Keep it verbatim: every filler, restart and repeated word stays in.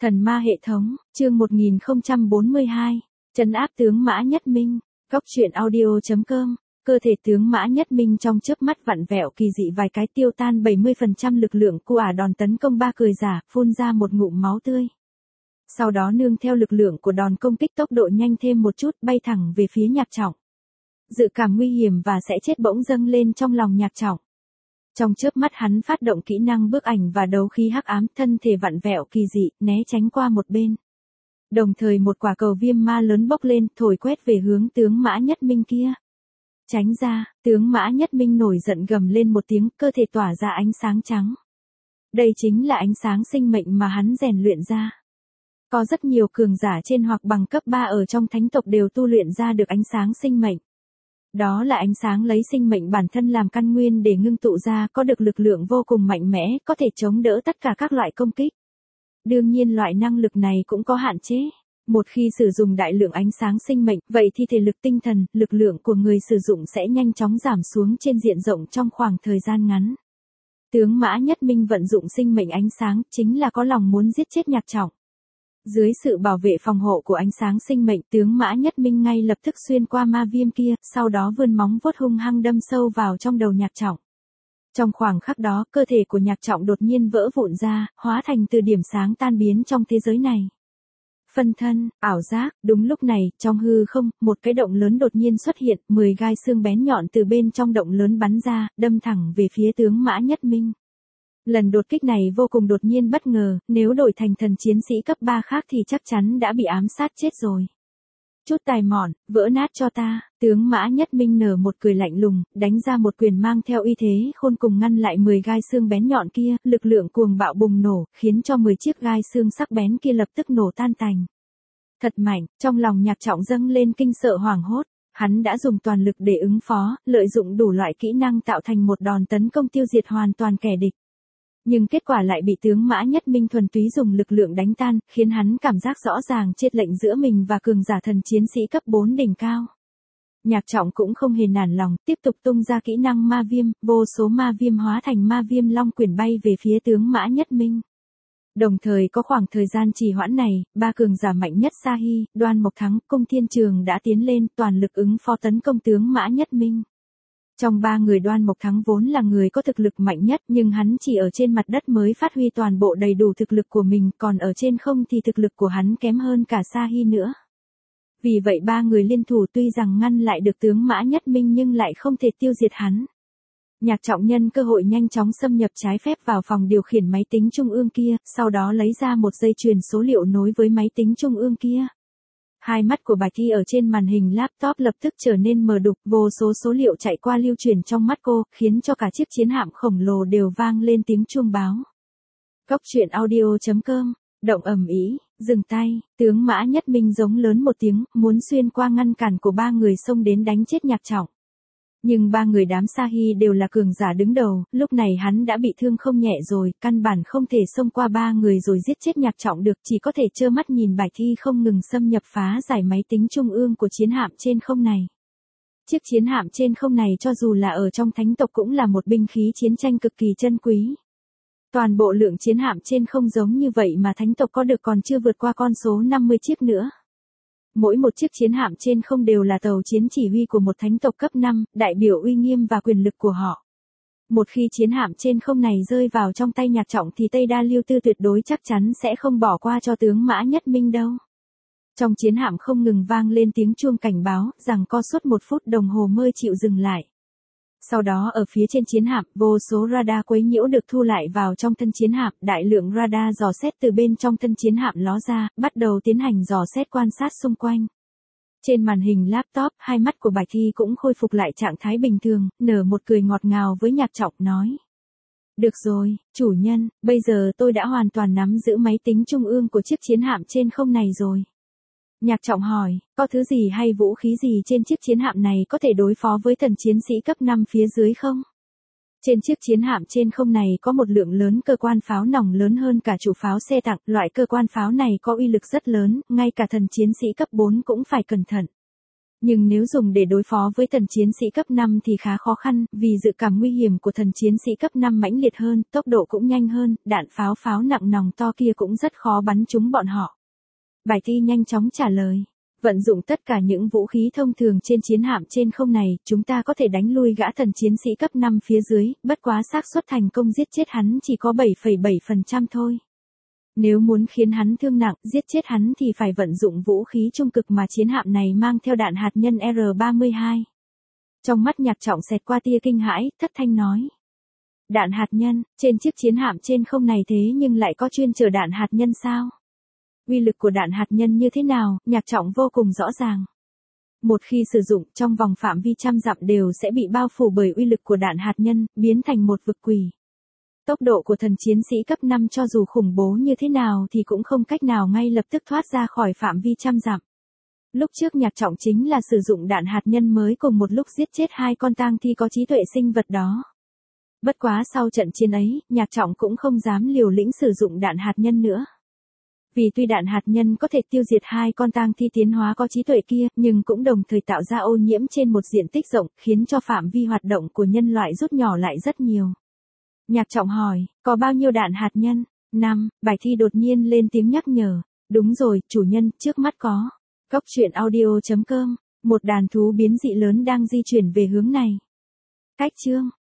Thần ma hệ thống, chương một nghìn không trăm bốn mươi hai, trấn áp tướng Mã Nhất Minh, góc truyện audio chấm com, cơ thể tướng Mã Nhất Minh trong chớp mắt vặn vẹo kỳ dị vài cái tiêu tan bảy mươi phần trăm lực lượng của ả đòn tấn công ba cười giả, phun ra một ngụm máu tươi. Sau đó nương theo lực lượng của đòn công kích tốc độ nhanh thêm một chút bay thẳng về phía Nhạc Trọng. Dự cảm nguy hiểm và sẽ chết bỗng dâng lên trong lòng Nhạc Trọng. Trong chớp mắt hắn phát động kỹ năng bước ảnh và đấu khí hắc ám, thân thể vặn vẹo kỳ dị, né tránh qua một bên. Đồng thời một quả cầu viêm ma lớn bốc lên, thổi quét về hướng tướng Mã Nhất Minh kia. Tránh ra, tướng Mã Nhất Minh nổi giận gầm lên một tiếng, cơ thể tỏa ra ánh sáng trắng. Đây chính là ánh sáng sinh mệnh mà hắn rèn luyện ra. Có rất nhiều cường giả trên hoặc bằng cấp ba ở trong thánh tộc đều tu luyện ra được ánh sáng sinh mệnh. Đó là ánh sáng lấy sinh mệnh bản thân làm căn nguyên để ngưng tụ ra, có được lực lượng vô cùng mạnh mẽ, có thể chống đỡ tất cả các loại công kích. Đương nhiên loại năng lực này cũng có hạn chế. Một khi sử dụng đại lượng ánh sáng sinh mệnh, vậy thì thể lực tinh thần, lực lượng của người sử dụng sẽ nhanh chóng giảm xuống trên diện rộng trong khoảng thời gian ngắn. Tướng Mã Nhất Minh vận dụng sinh mệnh ánh sáng, chính là có lòng muốn giết chết Nhạc Trọng. Dưới sự bảo vệ phòng hộ của ánh sáng sinh mệnh, tướng Mã Nhất Minh ngay lập tức xuyên qua ma viêm kia, sau đó vươn móng vuốt hung hăng đâm sâu vào trong đầu Nhạc Trọng. Trong khoảng khắc đó, cơ thể của Nhạc Trọng đột nhiên vỡ vụn ra, hóa thành từ điểm sáng tan biến trong thế giới này. Phân thân, ảo giác, đúng lúc này, trong hư không, một cái động lớn đột nhiên xuất hiện, mười gai xương bén nhọn từ bên trong động lớn bắn ra, đâm thẳng về phía tướng Mã Nhất Minh. Lần đột kích này vô cùng đột nhiên bất ngờ, nếu đổi thành thần chiến sĩ cấp ba khác thì chắc chắn đã bị ám sát chết rồi. Chút tài mọn, vỡ nát cho ta, tướng Mã Nhất Minh nở một cười lạnh lùng, đánh ra một quyền mang theo uy thế khôn cùng ngăn lại mười gai xương bén nhọn kia, lực lượng cuồng bạo bùng nổ, khiến cho mười chiếc gai xương sắc bén kia lập tức nổ tan tành. Thật mạnh, trong lòng Nhạc Trọng dâng lên kinh sợ hoảng hốt. Hắn đã dùng toàn lực để ứng phó, lợi dụng đủ loại kỹ năng tạo thành một đòn tấn công tiêu diệt hoàn toàn kẻ địch. Nhưng kết quả lại bị tướng Mã Nhất Minh thuần túy dùng lực lượng đánh tan, khiến hắn cảm giác rõ ràng chênh lệch giữa mình và cường giả thần chiến sĩ cấp bốn đỉnh cao. Nhạc Trọng cũng không hề nản lòng, tiếp tục tung ra kỹ năng ma viêm, vô số ma viêm hóa thành ma viêm long quyển bay về phía tướng Mã Nhất Minh. Đồng thời có khoảng thời gian trì hoãn này, ba cường giả mạnh nhất Sa Hy, Đoan Mộc Thắng, Cung Thiên Trường đã tiến lên toàn lực ứng phó tấn công tướng Mã Nhất Minh. Trong ba người Đoan Mộc Thắng vốn là người có thực lực mạnh nhất, nhưng hắn chỉ ở trên mặt đất mới phát huy toàn bộ đầy đủ thực lực của mình, còn ở trên không thì thực lực của hắn kém hơn cả Sa Hy nữa. Vì vậy ba người liên thủ tuy rằng ngăn lại được tướng Mã Nhất Minh nhưng lại không thể tiêu diệt hắn. Nhạc Trọng nhân cơ hội nhanh chóng xâm nhập trái phép vào phòng điều khiển máy tính trung ương kia, sau đó lấy ra một dây chuyền số liệu nối với máy tính trung ương kia. Hai mắt của Bạch Thi ở trên màn hình laptop lập tức trở nên mờ đục, vô số số liệu chạy qua lưu truyền trong mắt cô, khiến cho cả chiếc chiến hạm khổng lồ đều vang lên tiếng chuông báo. Góc truyện audio chấm com, động ầm ĩ, dừng tay, tướng Mã Nhất Minh giống lớn một tiếng, muốn xuyên qua ngăn cản của ba người xông đến đánh chết Nhạc Trọng. Nhưng ba người đám Sa Hy đều là cường giả đứng đầu, lúc này hắn đã bị thương không nhẹ rồi, căn bản không thể xông qua ba người rồi giết chết Nhạc Trọng được, chỉ có thể trơ mắt nhìn Bạch Thi không ngừng xâm nhập phá giải máy tính trung ương của chiến hạm trên không này. Chiếc chiến hạm trên không này cho dù là ở trong thánh tộc cũng là một binh khí chiến tranh cực kỳ chân quý. Toàn bộ lượng chiến hạm trên không giống như vậy mà thánh tộc có được còn chưa vượt qua con số năm mươi chiếc nữa. Mỗi một chiếc chiến hạm trên không đều là tàu chiến chỉ huy của một thánh tộc cấp năm, đại biểu uy nghiêm và quyền lực của họ. Một khi chiến hạm trên không này rơi vào trong tay Nhạc Trọng thì Tây Đa Lưu Tư tuyệt đối chắc chắn sẽ không bỏ qua cho tướng Mã Nhất Minh đâu. Trong chiến hạm không ngừng vang lên tiếng chuông cảnh báo, rằng co suốt một phút đồng hồ mới chịu dừng lại. Sau đó ở phía trên chiến hạm, vô số radar quấy nhiễu được thu lại vào trong thân chiến hạm, đại lượng radar dò xét từ bên trong thân chiến hạm ló ra, bắt đầu tiến hành dò xét quan sát xung quanh. Trên màn hình laptop, hai mắt của Bạch Thi cũng khôi phục lại trạng thái bình thường, nở một cười ngọt ngào với Nhạc Trọng nói. Được rồi, chủ nhân, bây giờ tôi đã hoàn toàn nắm giữ máy tính trung ương của chiếc chiến hạm trên không này rồi. Nhạc Trọng hỏi, có thứ gì hay vũ khí gì trên chiếc chiến hạm này có thể đối phó với thần chiến sĩ cấp năm phía dưới không? Trên chiếc chiến hạm trên không này có một lượng lớn cơ quan pháo nòng lớn hơn cả chủ pháo xe tặng, loại cơ quan pháo này có uy lực rất lớn, ngay cả thần chiến sĩ cấp bốn cũng phải cẩn thận. Nhưng nếu dùng để đối phó với thần chiến sĩ cấp năm thì khá khó khăn, vì dự cảm nguy hiểm của thần chiến sĩ cấp năm mãnh liệt hơn, tốc độ cũng nhanh hơn, đạn pháo pháo nặng nòng to kia cũng rất khó bắn trúng bọn họ. Bài thi nhanh chóng trả lời. Vận dụng tất cả những vũ khí thông thường trên chiến hạm trên không này, chúng ta có thể đánh lui gã thần chiến sĩ cấp năm phía dưới, bất quá xác suất thành công giết chết hắn chỉ có bảy phẩy bảy phần trăm thôi. Nếu muốn khiến hắn thương nặng, giết chết hắn thì phải vận dụng vũ khí trung cực mà chiến hạm này mang theo đạn hạt nhân R ba mươi hai. Trong mắt Nhạc Trọng xẹt qua tia kinh hãi, thất thanh nói. Đạn hạt nhân, trên chiếc chiến hạm trên không này thế nhưng lại có chuyên chở đạn hạt nhân sao? Uy lực của đạn hạt nhân như thế nào, Nhạc Trọng vô cùng rõ ràng. Một khi sử dụng, trong vòng phạm vi trăm dặm đều sẽ bị bao phủ bởi uy lực của đạn hạt nhân, biến thành một vực quỷ. Tốc độ của thần chiến sĩ cấp năm cho dù khủng bố như thế nào thì cũng không cách nào ngay lập tức thoát ra khỏi phạm vi trăm dặm. Lúc trước Nhạc Trọng chính là sử dụng đạn hạt nhân mới cùng một lúc giết chết hai con tang thi có trí tuệ sinh vật đó. Bất quá sau trận chiến ấy, Nhạc Trọng cũng không dám liều lĩnh sử dụng đạn hạt nhân nữa. Vì tuy đạn hạt nhân có thể tiêu diệt hai con tang thi tiến hóa có trí tuệ kia, nhưng cũng đồng thời tạo ra ô nhiễm trên một diện tích rộng, khiến cho phạm vi hoạt động của nhân loại rút nhỏ lại rất nhiều. Nhạc Trọng hỏi, có bao nhiêu đạn hạt nhân? năm. Bài thi đột nhiên lên tiếng nhắc nhở. Đúng rồi, chủ nhân, trước mắt có. Góc truyện audio chấm com, một đàn thú biến dị lớn đang di chuyển về hướng này. Cách chương